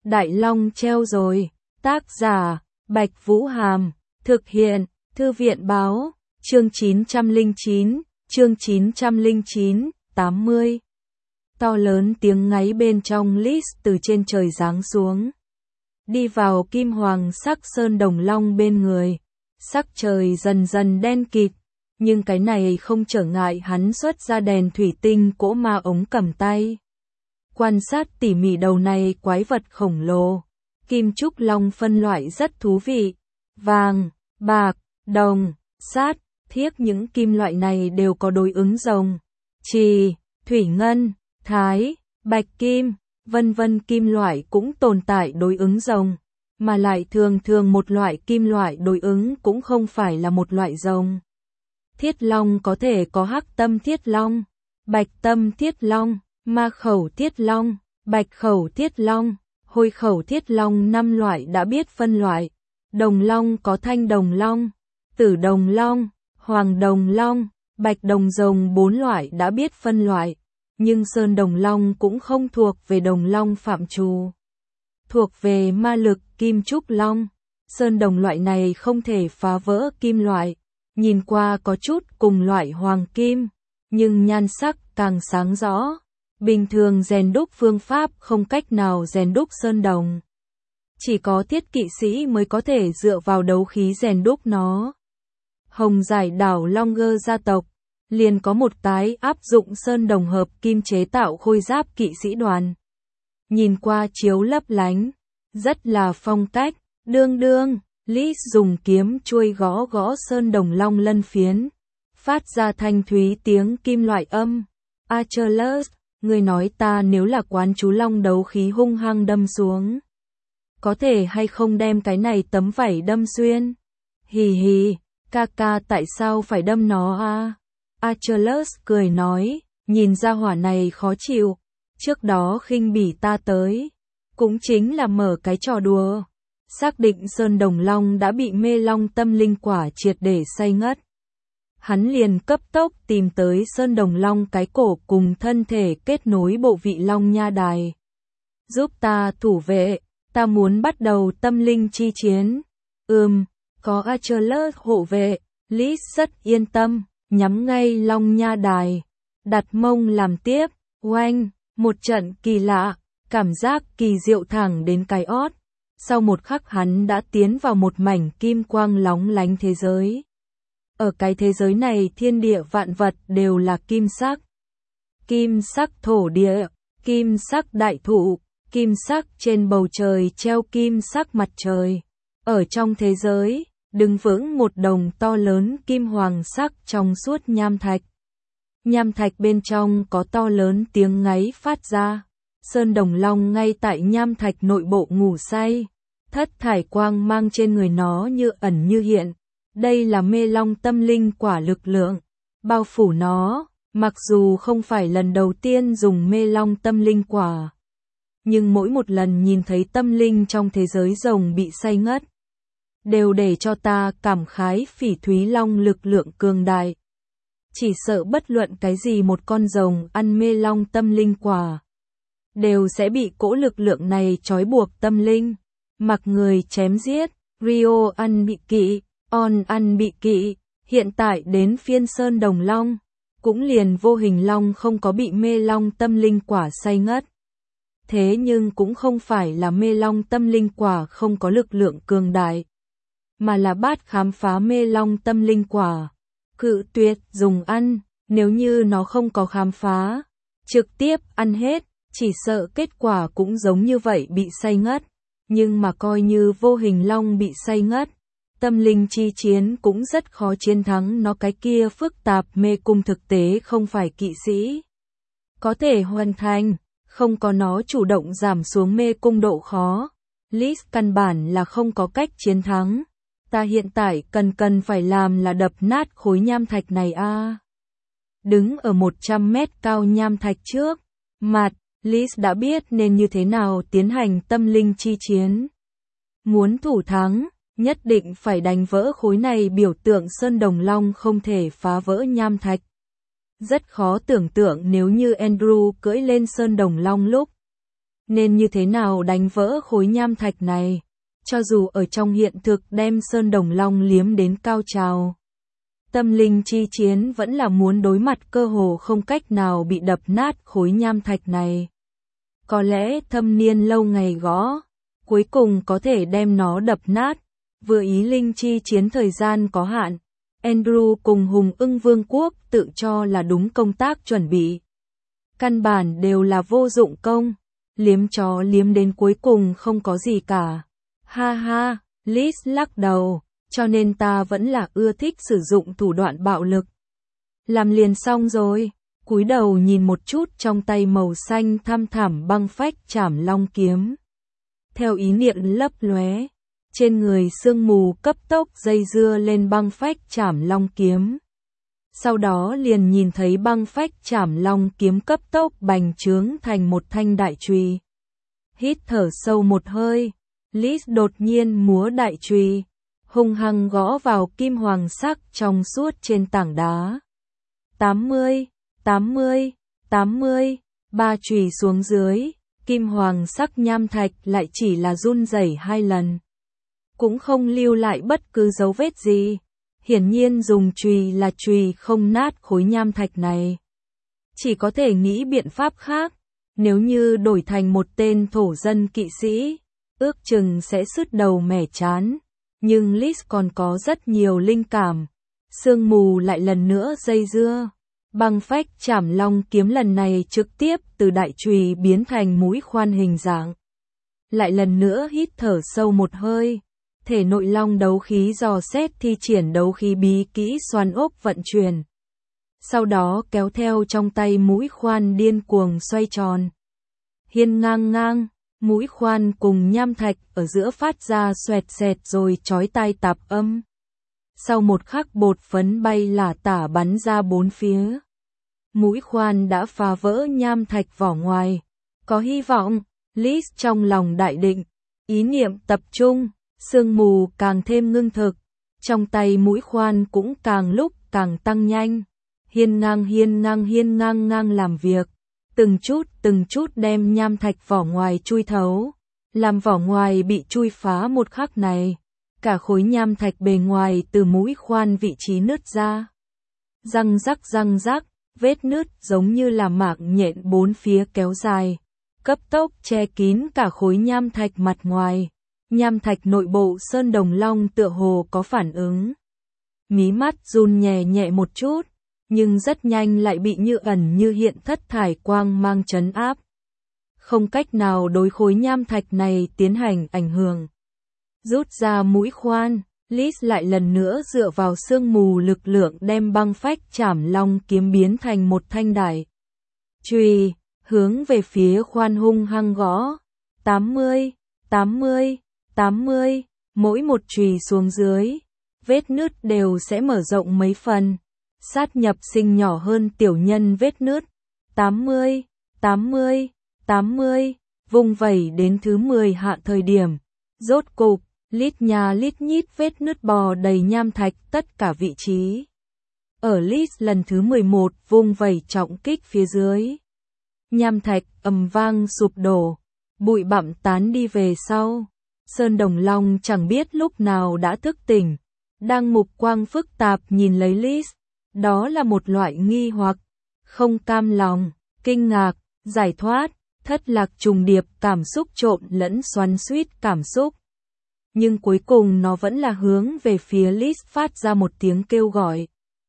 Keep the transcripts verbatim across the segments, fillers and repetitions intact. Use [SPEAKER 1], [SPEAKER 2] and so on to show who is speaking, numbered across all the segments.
[SPEAKER 1] Đại Long treo rồi. Tác giả, Bạch Vũ Hàm. Thực hiện, Thư viện báo. Chương chín trăm lẻ chín, chương chín trăm lẻ chín, tám mươi. To lớn tiếng ngáy bên trong list từ trên trời giáng xuống. Đi vào kim hoàng sắc sơn đồng long bên người. Sắc trời dần dần đen kịt, nhưng cái này không trở ngại hắn xuất ra đèn thủy tinh cỗ ma ống cầm tay. Quan sát tỉ mỉ đầu này quái vật khổng lồ. Kim trúc long phân loại rất thú vị. Vàng, bạc, đồng, sát, thiếc, những kim loại này đều có đối ứng rồng, trì, thủy ngân, thái, bạch kim, vân vân. Kim loại cũng tồn tại đối ứng rồng, mà lại thường thường một loại kim loại đối ứng cũng không phải là một loại rồng. Thiết long có thể có hắc tâm thiết long, bạch tâm thiết long, ma khẩu thiết long, bạch khẩu thiết long, hôi khẩu thiết long. Năm loại đã biết phân loại. Đồng long có thanh đồng long, tử đồng long, hoàng đồng long, bạch đồng rồng. Bốn loại đã biết phân loại, nhưng sơn đồng long cũng không thuộc về đồng long phạm trù, thuộc về ma lực kim trúc long. Sơn đồng loại này không thể phá vỡ kim loại, nhìn qua có chút cùng loại hoàng kim, nhưng nhan sắc càng sáng rõ. Bình thường rèn đúc phương pháp không cách nào rèn đúc sơn đồng. Chỉ có thiết kỵ sĩ mới có thể dựa vào đấu khí rèn đúc nó. Hồng Giải đảo Longer gia tộc liền có một tái áp dụng sơn đồng hợp kim chế tạo khôi giáp kỵ sĩ đoàn. Nhìn qua chiếu lấp lánh, rất là phong cách. Đương đương, Lis dùng kiếm chuôi gõ gõ sơn đồng long lân phiến, phát ra thanh thúy tiếng kim loại âm. Achilles, ngươi nói ta nếu là quán chú long đấu khí hung hăng đâm xuống, có thể hay không đem cái này tấm vảy đâm xuyên? Hì hì, ca ca tại sao phải đâm nó a? Achilles cười nói, nhìn ra hỏa này khó chịu, trước đó khinh bỉ ta tới, cũng chính là mở cái trò đùa. Xác định sơn đồng long đã bị mê long tâm linh quả triệt để say ngất, hắn liền cấp tốc tìm tới sơn đồng long cái cổ cùng thân thể kết nối bộ vị long nha đài. Giúp ta thủ vệ, ta muốn bắt đầu tâm linh chi chiến. Ừm, có Achilles hộ vệ, Lis rất yên tâm, nhắm ngay long nha đài, đặt mông làm tiếp. Oanh, một trận kỳ lạ, cảm giác kỳ diệu thẳng đến cái ót. Sau một khắc hắn đã tiến vào một mảnh kim quang lóng lánh thế giới. Ở cái thế giới này thiên địa vạn vật đều là kim sắc. Kim sắc thổ địa, kim sắc đại thụ, kim sắc trên bầu trời treo kim sắc mặt trời. Ở trong thế giới, đứng vững một đồng to lớn kim hoàng sắc trong suốt nham thạch. Nham thạch bên trong có to lớn tiếng ngáy phát ra. Sơn đồng long ngay tại nham thạch nội bộ ngủ say. Thất thải quang mang trên người nó như ẩn như hiện. Đây là mê long tâm linh quả lực lượng, bao phủ nó. Mặc dù không phải lần đầu tiên dùng mê long tâm linh quả, nhưng mỗi một lần nhìn thấy tâm linh trong thế giới rồng bị say ngất, đều để cho ta cảm khái phỉ thúy long lực lượng cường đại. Chỉ sợ bất luận cái gì một con rồng ăn mê long tâm linh quả, đều sẽ bị cỗ lực lượng này trói buộc tâm linh, mặc người chém giết. Rio ăn bị kỵ, On ăn bị kỵ, hiện tại đến phiên sơn đồng long, cũng liền vô hình long không có bị mê long tâm linh quả say ngất. Thế nhưng cũng không phải là mê long tâm linh quả không có lực lượng cường đại, mà là bát khám phá mê long tâm linh quả, cự tuyệt dùng ăn. Nếu như nó không có khám phá, trực tiếp ăn hết, chỉ sợ kết quả cũng giống như vậy bị say ngất. Nhưng mà coi như vô hình long bị say ngất, tâm linh chi chiến cũng rất khó chiến thắng nó. Cái kia phức tạp mê cung thực tế không phải kỵ sĩ có thể hoàn thành, không có nó chủ động giảm xuống mê cung độ khó, Lis căn bản là không có cách chiến thắng. Ta hiện tại cần cần phải làm là đập nát khối nham thạch này a. À. Đứng ở một trăm mét cao nham thạch trước mặt, Lis đã biết nên như thế nào tiến hành tâm linh chi chiến. Muốn thủ thắng, nhất định phải đánh vỡ khối này biểu tượng sơn đồng long không thể phá vỡ nham thạch. Rất khó tưởng tượng nếu như Andrew cưỡi lên sơn đồng long lúc Nên như thế nào đánh vỡ khối nham thạch này? Cho dù ở trong hiện thực đem Sơn Đồng Long liếm đến cao trào. Tâm linh chi chiến vẫn là muốn đối mặt cơ hồ không cách nào bị đập nát khối nham thạch này. Có lẽ thâm niên lâu ngày gõ, cuối cùng có thể đem nó đập nát. Vừa ý linh chi chiến thời gian có hạn, Andrew cùng Hùng Ưng Vương quốc tự cho là đúng công tác chuẩn bị. Căn bản đều là vô dụng công, liếm chó liếm đến cuối cùng không có gì cả. Ha ha, Liz lắc đầu, cho nên ta vẫn là ưa thích sử dụng thủ đoạn bạo lực. Làm liền xong rồi, cúi đầu nhìn một chút trong tay màu xanh thăm thẳm băng phách chảm long kiếm. Theo ý niệm lấp lóe, trên người sương mù cấp tốc dây dưa lên băng phách chảm long kiếm. Sau đó liền nhìn thấy băng phách chảm long kiếm cấp tốc bành trướng thành một thanh đại chùy. Hít thở sâu một hơi, Liz đột nhiên múa đại chùy, hung hăng gõ vào kim hoàng sắc trong suốt trên tảng đá. tám mươi, tám mươi, tám mươi, ba chùy xuống dưới, kim hoàng sắc nham thạch lại chỉ là run rẩy hai lần. Cũng không lưu lại bất cứ dấu vết gì. Hiển nhiên dùng chùy là chùy không nát khối nham thạch này. Chỉ có thể nghĩ biện pháp khác, nếu như đổi thành một tên thổ dân kỵ sĩ, ước chừng sẽ sứt đầu mẻ chán. Nhưng Liz còn có rất nhiều linh cảm. Sương mù lại lần nữa dây dưa. Băng phách chảm long kiếm lần này trực tiếp từ đại chùy biến thành mũi khoan hình dạng. Lại lần nữa hít thở sâu một hơi. Thể nội long đấu khí dò xét thi triển đấu khí bí kỹ xoắn ốc vận chuyển. Sau đó kéo theo trong tay mũi khoan điên cuồng xoay tròn. Hiên ngang ngang, mũi khoan cùng nham thạch ở giữa phát ra xoẹt xẹt rồi chói tai tạp âm. Sau một khắc bột phấn bay lả tả bắn ra bốn phía. Mũi khoan đã phá vỡ nham thạch vỏ ngoài. Có hy vọng, Liz trong lòng đại định, ý niệm tập trung. Sương mù càng thêm ngưng thực, trong tay mũi khoan cũng càng lúc càng tăng nhanh, hiên ngang hiên ngang hiên ngang ngang làm việc, từng chút từng chút đem nham thạch vỏ ngoài chui thấu, làm vỏ ngoài bị chui phá một khắc này, cả khối nham thạch bề ngoài từ mũi khoan vị trí nứt ra. Răng rắc răng rắc, vết nứt giống như là mạng nhện bốn phía kéo dài, cấp tốc che kín cả khối nham thạch mặt ngoài. Nham thạch nội bộ Sơn Đồng Long tựa hồ có phản ứng. Mí mắt run nhẹ nhẹ một chút, nhưng rất nhanh lại bị như ẩn như hiện thất thải quang mang trấn áp. Không cách nào đối khối nham thạch này tiến hành ảnh hưởng. Rút ra mũi khoan, Liz lại lần nữa dựa vào sương mù lực lượng đem băng phách chảm long kiếm biến thành một thanh đại chùy, hướng về phía khoan hung hăng gõ. tám mươi, tám mươi. tám mươi, mỗi một chùy xuống dưới, vết nứt đều sẽ mở rộng mấy phần, sát nhập sinh nhỏ hơn tiểu nhân vết nứt. tám mươi, tám mươi, tám mươi, vung vẩy đến thứ mười hạ thời điểm, rốt cục, lít nhà lít nhít vết nứt bò đầy nham thạch tất cả vị trí. Ở list lần thứ mười một vung vẩy trọng kích phía dưới, nham thạch ầm vang sụp đổ, bụi bặm tán đi về sau. Sơn Đồng Long chẳng biết lúc nào đã thức tỉnh, đang mục quang phức tạp nhìn lấy Liz, đó là một loại nghi hoặc, không cam lòng, kinh ngạc, giải thoát, thất lạc trùng điệp cảm xúc trộn lẫn xoắn xuýt cảm xúc. Nhưng cuối cùng nó vẫn là hướng về phía Liz phát ra một tiếng kêu gọi.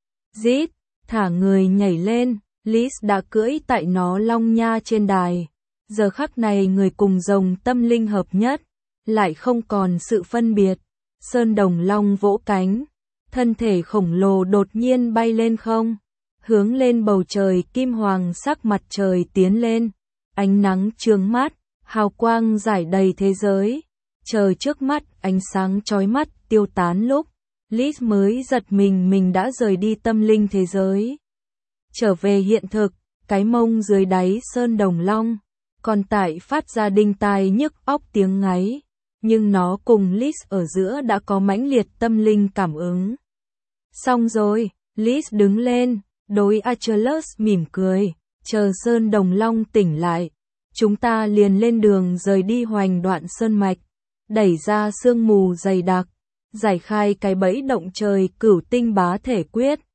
[SPEAKER 1] Rít, thả người nhảy lên, Liz đã cưỡi tại nó long nha trên đài. Giờ khắc này người cùng rồng tâm linh hợp nhất. Lại không còn sự phân biệt. Sơn Đồng Long vỗ cánh, thân thể khổng lồ đột nhiên bay lên không, hướng lên bầu trời kim hoàng sắc mặt trời tiến lên, ánh nắng chướng mắt, hào quang rải đầy thế giới. Trời trước mắt ánh sáng chói mắt tiêu tán lúc, Liz mới giật mình mình đã rời đi tâm linh thế giới. Trở về hiện thực, cái mông dưới đáy Sơn Đồng Long, còn tại phát ra đinh tai nhức óc tiếng ngáy. Nhưng nó cùng Liz ở giữa đã có mãnh liệt tâm linh cảm ứng. Xong rồi, Liz đứng lên, đối Achilles mỉm cười, chờ Sơn Đồng Long tỉnh lại. chúng ta liền lên đường rời đi Hoành Đoạn Sơn Mạch, đẩy ra sương mù dày đặc, giải khai cái bẫy động trời Cửu Tinh Bá Thể Quyết,